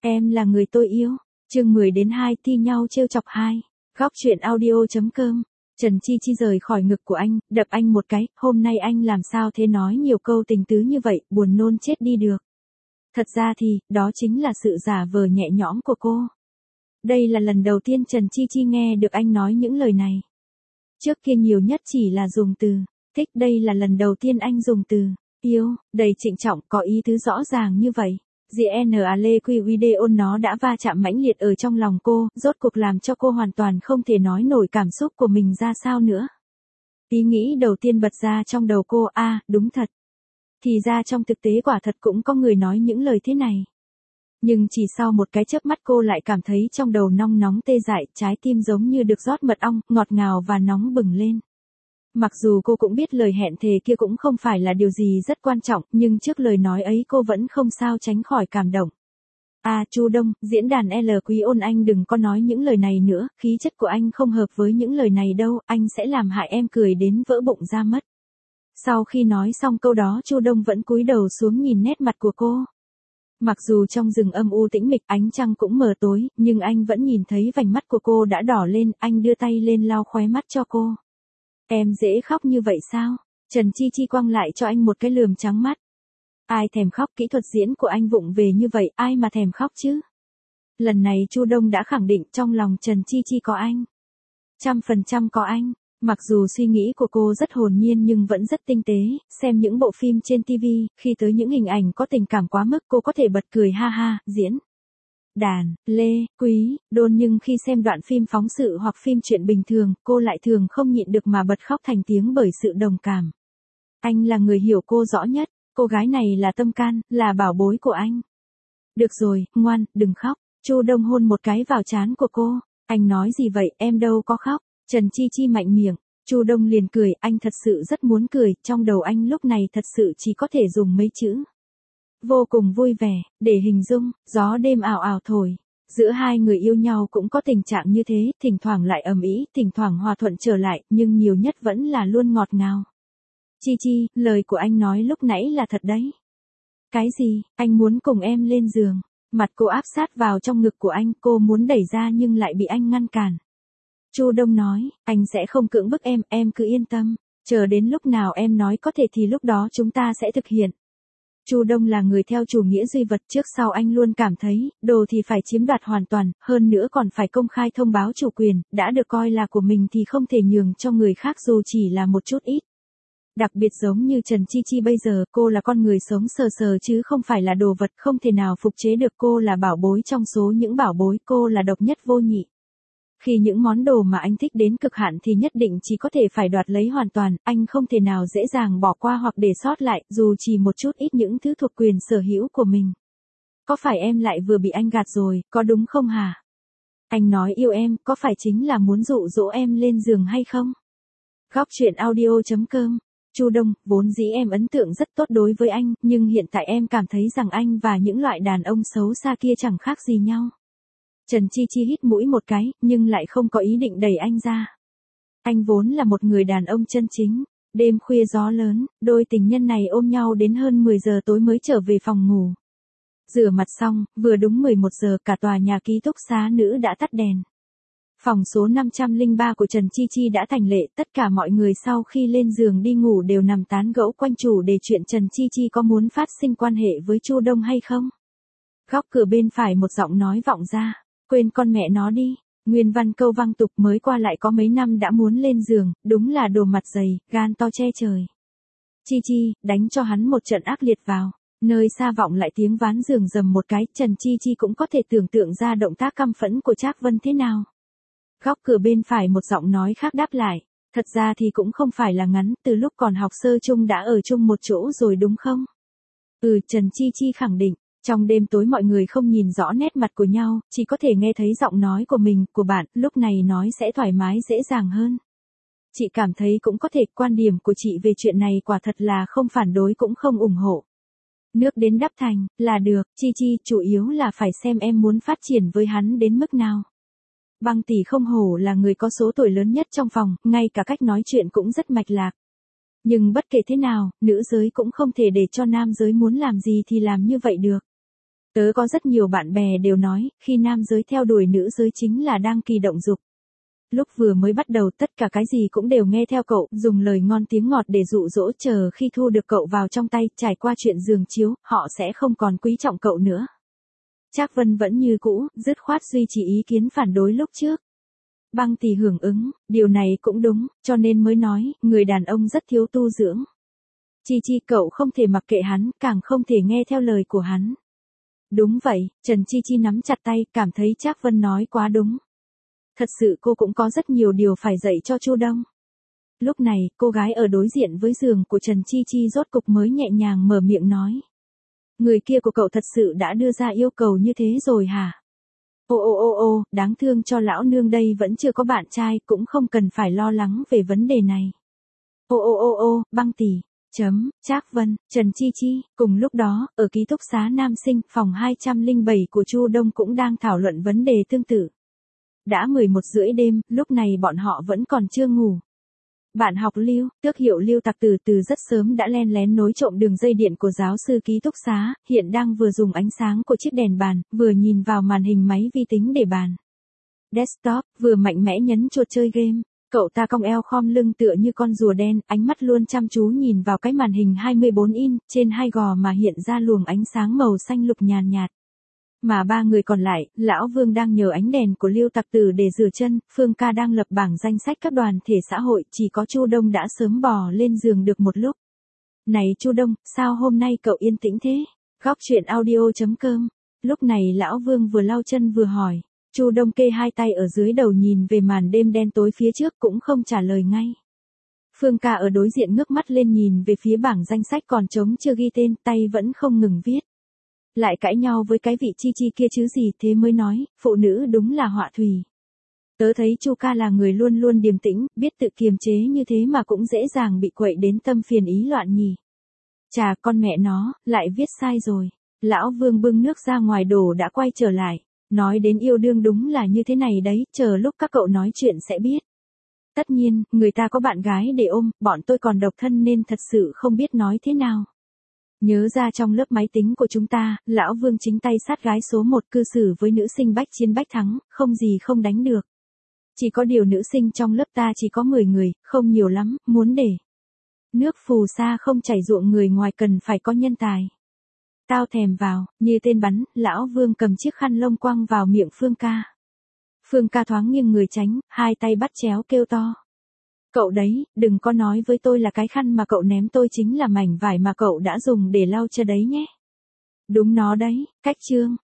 Em là người tôi yêu. Chương 10 đến 2 thi nhau trêu chọc 2. Góc truyện audio.com. Trần Chi Chi rời khỏi ngực của anh, đập anh một cái, hôm nay anh làm sao thế nói nhiều câu tình tứ như vậy, buồn nôn chết đi được. Thật ra thì, đó chính là sự giả vờ nhẹ nhõm của cô. Đây là lần đầu tiên Trần Chi Chi nghe được anh nói những lời này. Trước kia nhiều nhất chỉ là dùng từ thích, đây là lần đầu tiên anh dùng từ yêu, đầy trịnh trọng, có ý tứ rõ ràng như vậy. GNALQ video nó đã va chạm mãnh liệt ở trong lòng cô, rốt cuộc làm cho cô hoàn toàn không thể nói nổi cảm xúc của mình ra sao nữa. Ý nghĩ đầu tiên bật ra trong đầu cô, đúng thật. Thì ra trong thực tế quả thật cũng có người nói những lời thế này. Nhưng chỉ sau một cái chớp mắt cô lại cảm thấy trong đầu nong nóng tê dại, trái tim giống như được rót mật ong, ngọt ngào và nóng bừng lên. Mặc dù cô cũng biết lời hẹn thề kia cũng không phải là điều gì rất quan trọng, nhưng trước lời nói ấy cô vẫn không sao tránh khỏi cảm động. Chu Đông, diễn đàn L Quý Ôn, anh đừng có nói những lời này nữa, khí chất của anh không hợp với những lời này đâu, anh sẽ làm hại em cười đến vỡ bụng ra mất. Sau khi nói xong câu đó, Chu Đông vẫn cúi đầu xuống nhìn nét mặt của cô. Mặc dù trong rừng âm u tĩnh mịch, ánh trăng cũng mờ tối, nhưng anh vẫn nhìn thấy vành mắt của cô đã đỏ lên, anh đưa tay lên lau khóe mắt cho cô. Em dễ khóc như vậy sao? Trần Chi Chi quăng lại cho anh một cái lườm trắng mắt. Ai thèm khóc, kỹ thuật diễn của anh vụng về như vậy, ai mà thèm khóc chứ? Lần này Chu Đông đã khẳng định trong lòng Trần Chi Chi có anh. 100% có anh. Mặc dù suy nghĩ của cô rất hồn nhiên nhưng vẫn rất tinh tế, xem những bộ phim trên TV, khi tới những hình ảnh có tình cảm quá mức cô có thể bật cười ha ha, diễn. Đàn, Lê, Quý, Đôn, nhưng khi xem đoạn phim phóng sự hoặc phim chuyện bình thường, cô lại thường không nhịn được mà bật khóc thành tiếng bởi sự đồng cảm. Anh là người hiểu cô rõ nhất, cô gái này là tâm can, là bảo bối của anh. Được rồi, ngoan, đừng khóc. Chu Đông hôn một cái vào trán của cô. Anh nói gì vậy, em đâu có khóc. Trần Chi Chi mạnh miệng. Chu Đông liền cười, anh thật sự rất muốn cười, trong đầu anh lúc này thật sự chỉ có thể dùng mấy chữ. Vô cùng vui vẻ, để hình dung, gió đêm ảo ảo thổi. Giữa hai người yêu nhau cũng có tình trạng như thế, thỉnh thoảng lại ầm ĩ, thỉnh thoảng hòa thuận trở lại, nhưng nhiều nhất vẫn là luôn ngọt ngào. Chi Chi, lời của anh nói lúc nãy là thật đấy. Cái gì, anh muốn cùng em lên giường. Mặt cô áp sát vào trong ngực của anh, cô muốn đẩy ra nhưng lại bị anh ngăn cản. Chu Đông nói, anh sẽ không cưỡng bức em cứ yên tâm. Chờ đến lúc nào em nói có thể thì lúc đó chúng ta sẽ thực hiện. Chu Đông là người theo chủ nghĩa duy vật, trước sau anh luôn cảm thấy, đồ thì phải chiếm đoạt hoàn toàn, hơn nữa còn phải công khai thông báo chủ quyền, đã được coi là của mình thì không thể nhường cho người khác dù chỉ là một chút ít. Đặc biệt giống như Trần Chi Chi bây giờ, cô là con người sống sờ sờ chứ không phải là đồ vật, không thể nào phục chế được, cô là bảo bối trong số những bảo bối, cô là độc nhất vô nhị. Khi những món đồ mà anh thích đến cực hạn thì nhất định chỉ có thể phải đoạt lấy hoàn toàn, anh không thể nào dễ dàng bỏ qua hoặc để sót lại, dù chỉ một chút ít những thứ thuộc quyền sở hữu của mình. Có phải em lại vừa bị anh gạt rồi, có đúng không hả? Anh nói yêu em, có phải chính là muốn dụ dỗ em lên giường hay không? Góc truyện audio.com. Chu Đông, vốn dĩ em ấn tượng rất tốt đối với anh, nhưng hiện tại em cảm thấy rằng anh và những loại đàn ông xấu xa kia chẳng khác gì nhau. Trần Chi Chi hít mũi một cái, nhưng lại không có ý định đẩy anh ra. Anh vốn là một người đàn ông chân chính. Đêm khuya gió lớn, đôi tình nhân này ôm nhau đến hơn 10 giờ tối mới trở về phòng ngủ. Rửa mặt xong, vừa đúng 11 giờ cả tòa nhà ký túc xá nữ đã tắt đèn. Phòng số 503 của Trần Chi Chi đã thành lệ, tất cả mọi người sau khi lên giường đi ngủ đều nằm tán gẫu quanh chủ đề chuyện Trần Chi Chi có muốn phát sinh quan hệ với Chu Đông hay không. Góc cửa bên phải một giọng nói vọng ra. Quên con mẹ nó đi. Nguyên văn câu văng tục, mới qua lại có mấy năm đã muốn lên giường, đúng là đồ mặt dày, gan to che trời. Chi Chi, đánh cho hắn một trận ác liệt vào. Nơi xa vọng lại tiếng ván giường rầm một cái, Trần Chi Chi cũng có thể tưởng tượng ra động tác căm phẫn của Trác Vân thế nào. Góc cửa bên phải một giọng nói khác đáp lại. Thật ra thì cũng không phải là ngắn, từ lúc còn học sơ chung đã ở chung một chỗ rồi đúng không? Trần Chi Chi khẳng định. Trong đêm tối mọi người không nhìn rõ nét mặt của nhau, chỉ có thể nghe thấy giọng nói của mình, của bạn, lúc này nói sẽ thoải mái dễ dàng hơn. Chị cảm thấy cũng có thể, quan điểm của chị về chuyện này quả thật là không phản đối cũng không ủng hộ. Nước đến đắp thành, là được, Chi Chi, chủ yếu là phải xem em muốn phát triển với hắn đến mức nào. Băng tỷ không hổ là người có số tuổi lớn nhất trong phòng, ngay cả cách nói chuyện cũng rất mạch lạc. Nhưng bất kể thế nào, nữ giới cũng không thể để cho nam giới muốn làm gì thì làm như vậy được. Tớ có rất nhiều bạn bè đều nói, khi nam giới theo đuổi nữ giới chính là đang kỳ động dục. Lúc vừa mới bắt đầu tất cả cái gì cũng đều nghe theo cậu, dùng lời ngon tiếng ngọt để dụ dỗ, chờ khi thu được cậu vào trong tay, trải qua chuyện giường chiếu, họ sẽ không còn quý trọng cậu nữa. Trác Vân vẫn như cũ, dứt khoát duy trì ý kiến phản đối lúc trước. Băng Tỷ hưởng ứng, điều này cũng đúng, cho nên mới nói, người đàn ông rất thiếu tu dưỡng. Chi Chi, cậu không thể mặc kệ hắn, càng không thể nghe theo lời của hắn. Đúng vậy, Trần Chi Chi nắm chặt tay, cảm thấy Trác Vân nói quá đúng. Thật sự cô cũng có rất nhiều điều phải dạy cho Chu Đông. Lúc này, cô gái ở đối diện với giường của Trần Chi Chi rốt cục mới nhẹ nhàng mở miệng nói. Người kia của cậu thật sự đã đưa ra yêu cầu như thế rồi hả? Ô, đáng thương cho lão nương đây vẫn chưa có bạn trai, cũng không cần phải lo lắng về vấn đề này. Băng Tỷ. Trác Vân, Trần Chi Chi, cùng lúc đó, ở ký túc xá nam sinh, phòng 207 của Chu Đông cũng đang thảo luận vấn đề tương tự. Đã 11:30 đêm, lúc này bọn họ vẫn còn chưa ngủ. Bạn học Lưu, tước hiệu Lưu Tặc từ rất sớm đã len lén nối trộm đường dây điện của giáo sư ký túc xá, hiện đang vừa dùng ánh sáng của chiếc đèn bàn, vừa nhìn vào màn hình máy vi tính để bàn. Desktop, vừa mạnh mẽ nhấn chuột chơi game. Cậu ta cong eo khom lưng tựa như con rùa đen, ánh mắt luôn chăm chú nhìn vào cái màn hình 24 inch, trên hai gò mà hiện ra luồng ánh sáng màu xanh lục nhàn nhạt. Mà ba người còn lại, Lão Vương đang nhờ ánh đèn của Lưu Tặc Tử để rửa chân, Phương Ca đang lập bảng danh sách các đoàn thể xã hội, chỉ có Chu Đông đã sớm bò lên giường được một lúc. Này Chu Đông, sao hôm nay cậu yên tĩnh thế? Góc chuyện audio.com. Lúc này Lão Vương vừa lau chân vừa hỏi. Chu Đông kê hai tay ở dưới đầu nhìn về màn đêm đen tối phía trước cũng không trả lời ngay. Phương Ca ở đối diện ngước mắt lên nhìn về phía bảng danh sách còn trống chưa ghi tên, tay vẫn không ngừng viết. Lại cãi nhau với cái vị Chi Chi kia chứ gì, thế mới nói, phụ nữ đúng là họa thủy. Tớ thấy Chu ca là người luôn luôn điềm tĩnh, biết tự kiềm chế như thế mà cũng dễ dàng bị quậy đến tâm phiền ý loạn nhỉ. Chà, con mẹ nó, lại viết sai rồi. Lão Vương bưng nước ra ngoài đổ đã quay trở lại. Nói đến yêu đương đúng là như thế này đấy, chờ lúc các cậu nói chuyện sẽ biết. Tất nhiên, người ta có bạn gái để ôm, bọn tôi còn độc thân nên thật sự không biết nói thế nào. Nhớ ra trong lớp máy tính của chúng ta, Lão Vương chính tay sát gái số 1 cư xử với nữ sinh bách chiến bách thắng, không gì không đánh được. Chỉ có điều nữ sinh trong lớp ta chỉ có 10 người, không nhiều lắm, muốn để nước phù sa không chảy ruộng người ngoài cần phải có nhân tài. Tao thèm vào, như tên bắn, Lão Vương cầm chiếc khăn lông quăng vào miệng Phương Ca. Phương Ca thoáng nghiêng người tránh, hai tay bắt chéo kêu to. Cậu đấy, đừng có nói với tôi là cái khăn mà cậu ném tôi chính là mảnh vải mà cậu đã dùng để lau chân đấy nhé. Đúng nó đấy, cách chương.